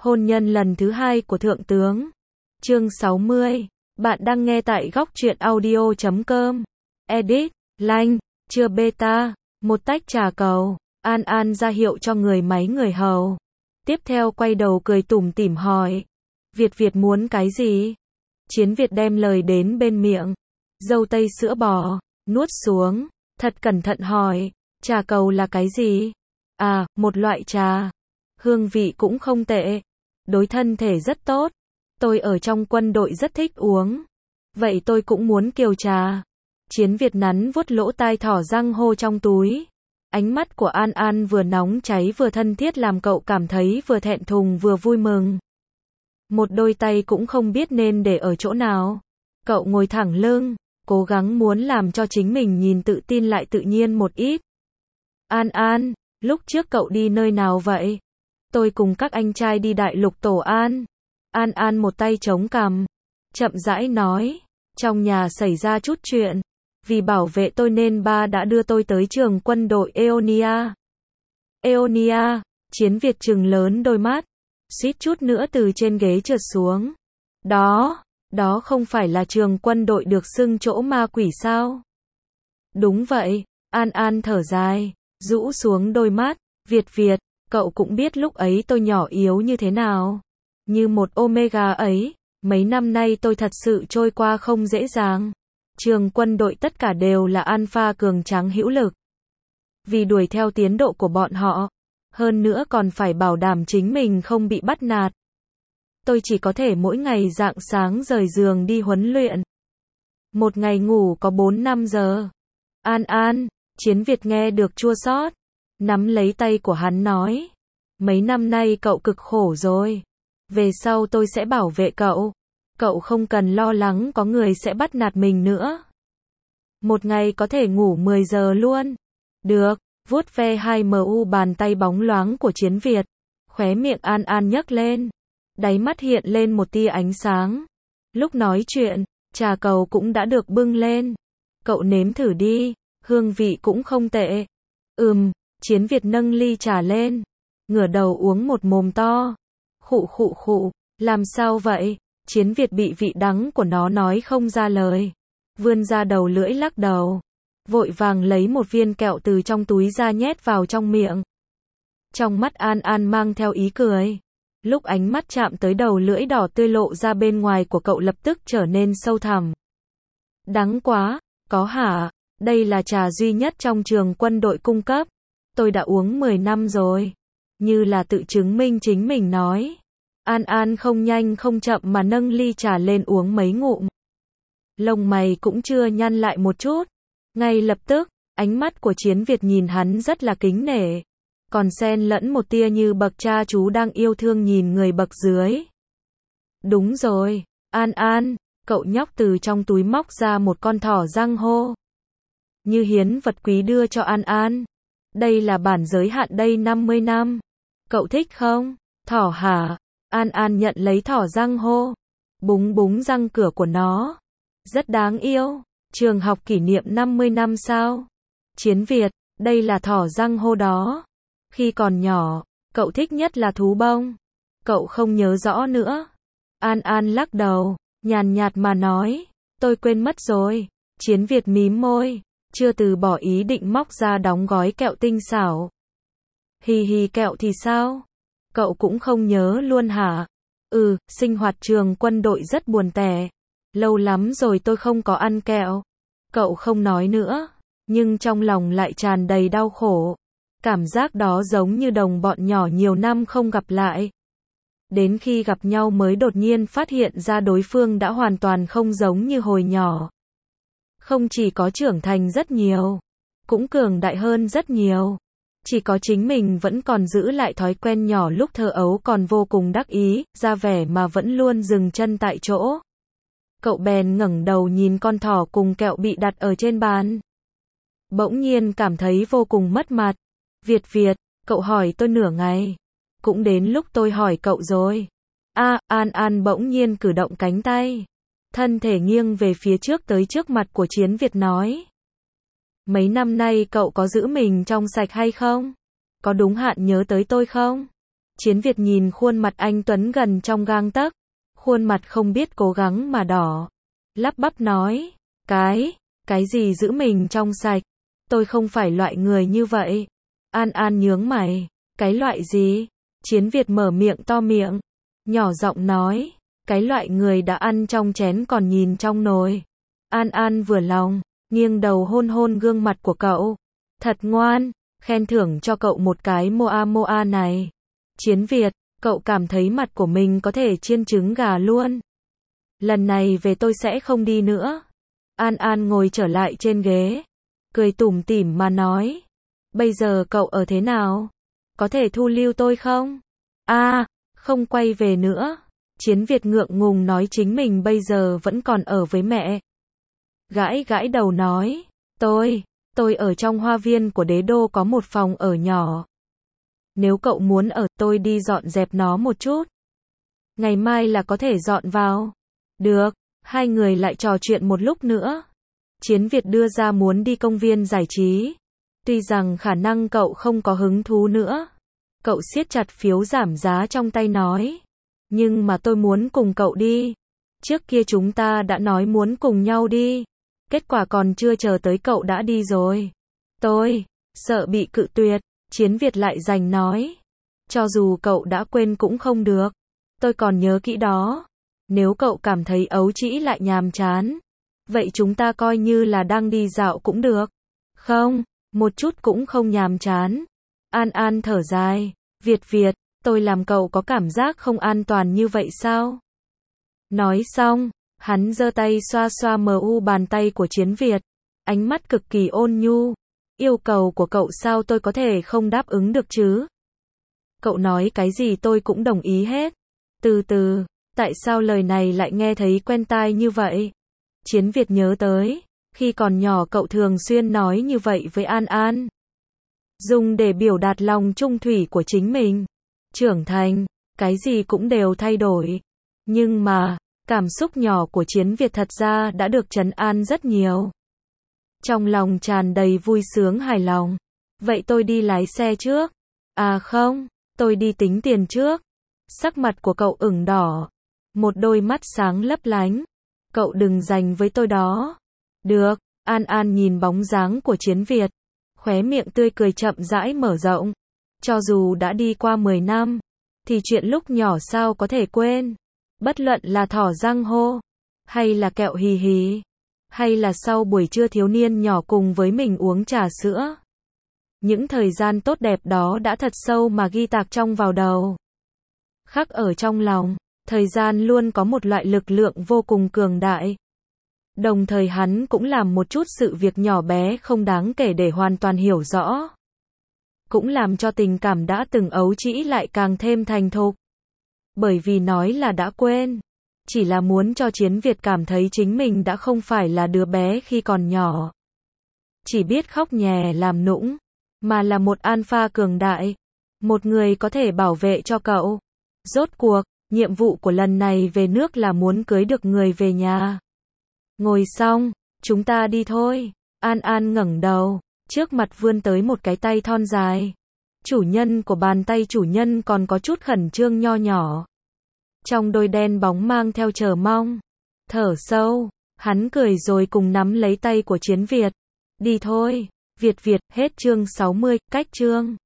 Hôn nhân lần thứ 2 của Thượng tướng. Chương 60. Bạn đang nghe tại góc truyện audio.com. Edit, Lanh, chưa beta. Một tách trà cầu. An An ra hiệu cho người máy người hầu. Tiếp theo quay đầu cười tủm tỉm hỏi. Việt muốn cái gì? Chiến Việt đem lời đến bên miệng. Dâu tây sữa bò. Nuốt xuống. Thật cẩn thận hỏi. Trà cầu là cái gì? À, một loại trà. Hương vị cũng không tệ. Đối thân thể rất tốt. Tôi ở trong quân đội rất thích uống. Vậy tôi cũng muốn kiều trà. Chiến Việt nắn vuốt lỗ tai thỏ răng hô trong túi. Ánh mắt của An An vừa nóng cháy vừa thân thiết làm cậu cảm thấy vừa thẹn thùng vừa vui mừng. Một đôi tay cũng không biết nên để ở chỗ nào. Cậu ngồi thẳng lưng, cố gắng muốn làm cho chính mình nhìn tự tin lại tự nhiên một ít. An An, lúc trước cậu đi nơi nào vậy? Tôi cùng các anh trai đi đại lục Tổ An. An An một tay chống cằm, chậm rãi nói, trong nhà xảy ra chút chuyện. Vì bảo vệ tôi nên ba đã đưa tôi tới trường quân đội Eonia. Eonia, Chiến Việt trừng lớn đôi mắt, suýt chút nữa từ trên ghế trượt xuống. Đó không phải là trường quân đội được xưng chỗ ma quỷ sao? Đúng vậy, An An thở dài, rũ xuống đôi mắt, Việt, cậu cũng biết lúc ấy tôi nhỏ yếu như thế nào. Như một Omega ấy, mấy năm nay tôi thật sự trôi qua không dễ dàng. Trường quân đội tất cả đều là alpha cường tráng hữu lực. Vì đuổi theo tiến độ của bọn họ, hơn nữa còn phải bảo đảm chính mình không bị bắt nạt. Tôi chỉ có thể mỗi ngày rạng sáng rời giường đi huấn luyện. Một ngày ngủ có 4-5 giờ. An An, Chiến Việt nghe được chua xót, nắm lấy tay của hắn nói. Mấy năm nay cậu cực khổ rồi. Về sau tôi sẽ bảo vệ cậu. Cậu không cần lo lắng có người sẽ bắt nạt mình nữa. Một ngày có thể ngủ 10 giờ luôn. Được, vuốt ve hai mu bàn tay bóng loáng của Chiến Việt. Khóe miệng An An nhấc lên. Đáy mắt hiện lên một tia ánh sáng. Lúc nói chuyện, trà cầu cũng đã được bưng lên. Cậu nếm thử đi, hương vị cũng không tệ. Chiến Việt nâng ly trà lên. Ngửa đầu uống một mồm to. Khụ, làm sao vậy? Chiến Việt bị vị đắng của nó nói không ra lời. Vươn ra đầu lưỡi lắc đầu. Vội vàng lấy một viên kẹo từ trong túi ra nhét vào trong miệng. Trong mắt An An mang theo ý cười. Lúc ánh mắt chạm tới đầu lưỡi đỏ tươi lộ ra bên ngoài của cậu lập tức trở nên sâu thẳm. Đắng quá, có hả? Đây là trà duy nhất trong trường quân đội cung cấp. Tôi đã uống 10 năm rồi. Như là tự chứng minh chính mình nói. An An không nhanh không chậm mà nâng ly trà lên uống mấy ngụm. Lông mày cũng chưa nhăn lại một chút. Ngay lập tức, ánh mắt của Chiến Việt nhìn hắn rất là kính nể. Còn xen lẫn một tia như bậc cha chú đang yêu thương nhìn người bậc dưới. Đúng rồi, An An, cậu nhóc từ trong túi móc ra một con thỏ răng hô. Như hiến vật quý đưa cho An An. Đây là bản giới hạn đây 50 năm. Cậu thích không? Thỏ hả? An An nhận lấy thỏ răng hô. Búng răng cửa của nó. Rất đáng yêu. Trường học kỷ niệm 50 năm sao? Chiến Việt, đây là thỏ răng hô đó. Khi còn nhỏ, cậu thích nhất là thú bông. Cậu không nhớ rõ nữa. An An lắc đầu, nhàn nhạt mà nói. Tôi quên mất rồi. Chiến Việt mím môi, chưa từ bỏ ý định móc ra đóng gói kẹo tinh xảo. Hì kẹo thì sao? Cậu cũng không nhớ luôn hả? Sinh hoạt trường quân đội rất buồn tẻ. Lâu lắm rồi tôi không có ăn kẹo. Cậu không nói nữa, nhưng trong lòng lại tràn đầy đau khổ. Cảm giác đó giống như đồng bọn nhỏ nhiều năm không gặp lại. Đến khi gặp nhau mới đột nhiên phát hiện ra đối phương đã hoàn toàn không giống như hồi nhỏ. Không chỉ có trưởng thành rất nhiều, cũng cường đại hơn rất nhiều. Chỉ có chính mình vẫn còn giữ lại thói quen nhỏ lúc thơ ấu còn vô cùng đắc ý, ra vẻ mà vẫn luôn dừng chân tại chỗ. Cậu bèn ngẩng đầu nhìn con thỏ cùng kẹo bị đặt ở trên bàn. Bỗng nhiên cảm thấy vô cùng mất mặt. Việt, cậu hỏi tôi nửa ngày. Cũng đến lúc tôi hỏi cậu rồi. An An bỗng nhiên cử động cánh tay. Thân thể nghiêng về phía trước tới trước mặt của Chiến Việt nói. Mấy năm nay cậu có giữ mình trong sạch hay không? Có đúng hạn nhớ tới tôi không? Chiến Việt nhìn khuôn mặt anh Tuấn gần trong gang tấc, khuôn mặt không biết cố gắng mà đỏ, lắp bắp nói, cái gì giữ mình trong sạch, tôi không phải loại người như vậy. An An nhướng mày, cái loại gì? Chiến Việt mở miệng to miệng, nhỏ giọng nói, cái loại người đã ăn trong chén còn nhìn trong nồi. An An vừa lòng, nghiêng đầu hôn hôn gương mặt của cậu. Thật ngoan, khen thưởng cho cậu một cái moa moa này. Chiến Việt, cậu cảm thấy mặt của mình có thể chiên trứng gà luôn. Lần này về tôi sẽ không đi nữa. An An ngồi trở lại trên ghế, cười tủm tỉm mà nói. Bây giờ cậu ở thế nào? Có thể thu lưu tôi không? Không quay về nữa. Chiến Việt ngượng ngùng nói chính mình bây giờ vẫn còn ở với mẹ. Gãi gãi đầu nói, tôi ở trong hoa viên của đế đô có một phòng ở nhỏ. Nếu cậu muốn ở, tôi đi dọn dẹp nó một chút. Ngày mai là có thể dọn vào. Được, hai người lại trò chuyện một lúc nữa. Chiến Việt đưa ra muốn đi công viên giải trí. Tuy rằng khả năng cậu không có hứng thú nữa. Cậu siết chặt phiếu giảm giá trong tay nói. Nhưng mà tôi muốn cùng cậu đi. Trước kia chúng ta đã nói muốn cùng nhau đi. Kết quả còn chưa chờ tới cậu đã đi rồi. Tôi sợ bị cự tuyệt. Chiến Việt lại giành nói. Cho dù cậu đã quên cũng không được. Tôi còn nhớ kỹ đó. Nếu cậu cảm thấy ấu trĩ lại nhàm chán, vậy chúng ta coi như là đang đi dạo cũng được. Không, một chút cũng không nhàm chán. An An thở dài. Việt, tôi làm cậu có cảm giác không an toàn như vậy sao? Nói xong, hắn giơ tay xoa xoa bàn tay của Chiến Việt. Ánh mắt cực kỳ ôn nhu. Yêu cầu của cậu sao tôi có thể không đáp ứng được chứ? Cậu nói cái gì tôi cũng đồng ý hết. Từ từ, tại sao lời này lại nghe thấy quen tai như vậy? Chiến Việt nhớ tới, khi còn nhỏ cậu thường xuyên nói như vậy với An An. Dùng để biểu đạt lòng trung thủy của chính mình. Trưởng thành, cái gì cũng đều thay đổi. Nhưng mà, cảm xúc nhỏ của Chiến Việt thật ra đã được trấn an rất nhiều. Trong lòng tràn đầy vui sướng hài lòng. Vậy tôi đi lái xe trước. Không, tôi đi tính tiền trước. Sắc mặt của cậu ửng đỏ. Một đôi mắt sáng lấp lánh. Cậu đừng giành với tôi đó. Được, An An nhìn bóng dáng của Chiến Việt. Khóe miệng tươi cười chậm rãi mở rộng. Cho dù đã đi qua 10 năm, thì chuyện lúc nhỏ sao có thể quên. Bất luận là thỏ răng hô, hay là kẹo hì hì, hay là sau buổi trưa thiếu niên nhỏ cùng với mình uống trà sữa. Những thời gian tốt đẹp đó đã thật sâu mà ghi tạc trong vào đầu. Khắc ở trong lòng, thời gian luôn có một loại lực lượng vô cùng cường đại. Đồng thời hắn cũng làm một chút sự việc nhỏ bé không đáng kể để hoàn toàn hiểu rõ. Cũng làm cho tình cảm đã từng ấu trĩ lại càng thêm thành thục. Bởi vì nói là đã quên, chỉ là muốn cho Chiến Việt cảm thấy chính mình đã không phải là đứa bé khi còn nhỏ. Chỉ biết khóc nhè làm nũng, mà là một alpha cường đại. Một người có thể bảo vệ cho cậu. Rốt cuộc, nhiệm vụ của lần này về nước là muốn cưới được người về nhà. Ngồi xong, chúng ta đi thôi. An An ngẩng đầu, trước mặt vươn tới một cái tay thon dài. Chủ nhân của bàn tay chủ nhân còn có chút khẩn trương nho nhỏ. Trong đôi đen bóng mang theo chờ mong. Thở sâu, hắn cười rồi cùng nắm lấy tay của Chiến Việt. Đi thôi, Việt, hết chương 60, cách chương.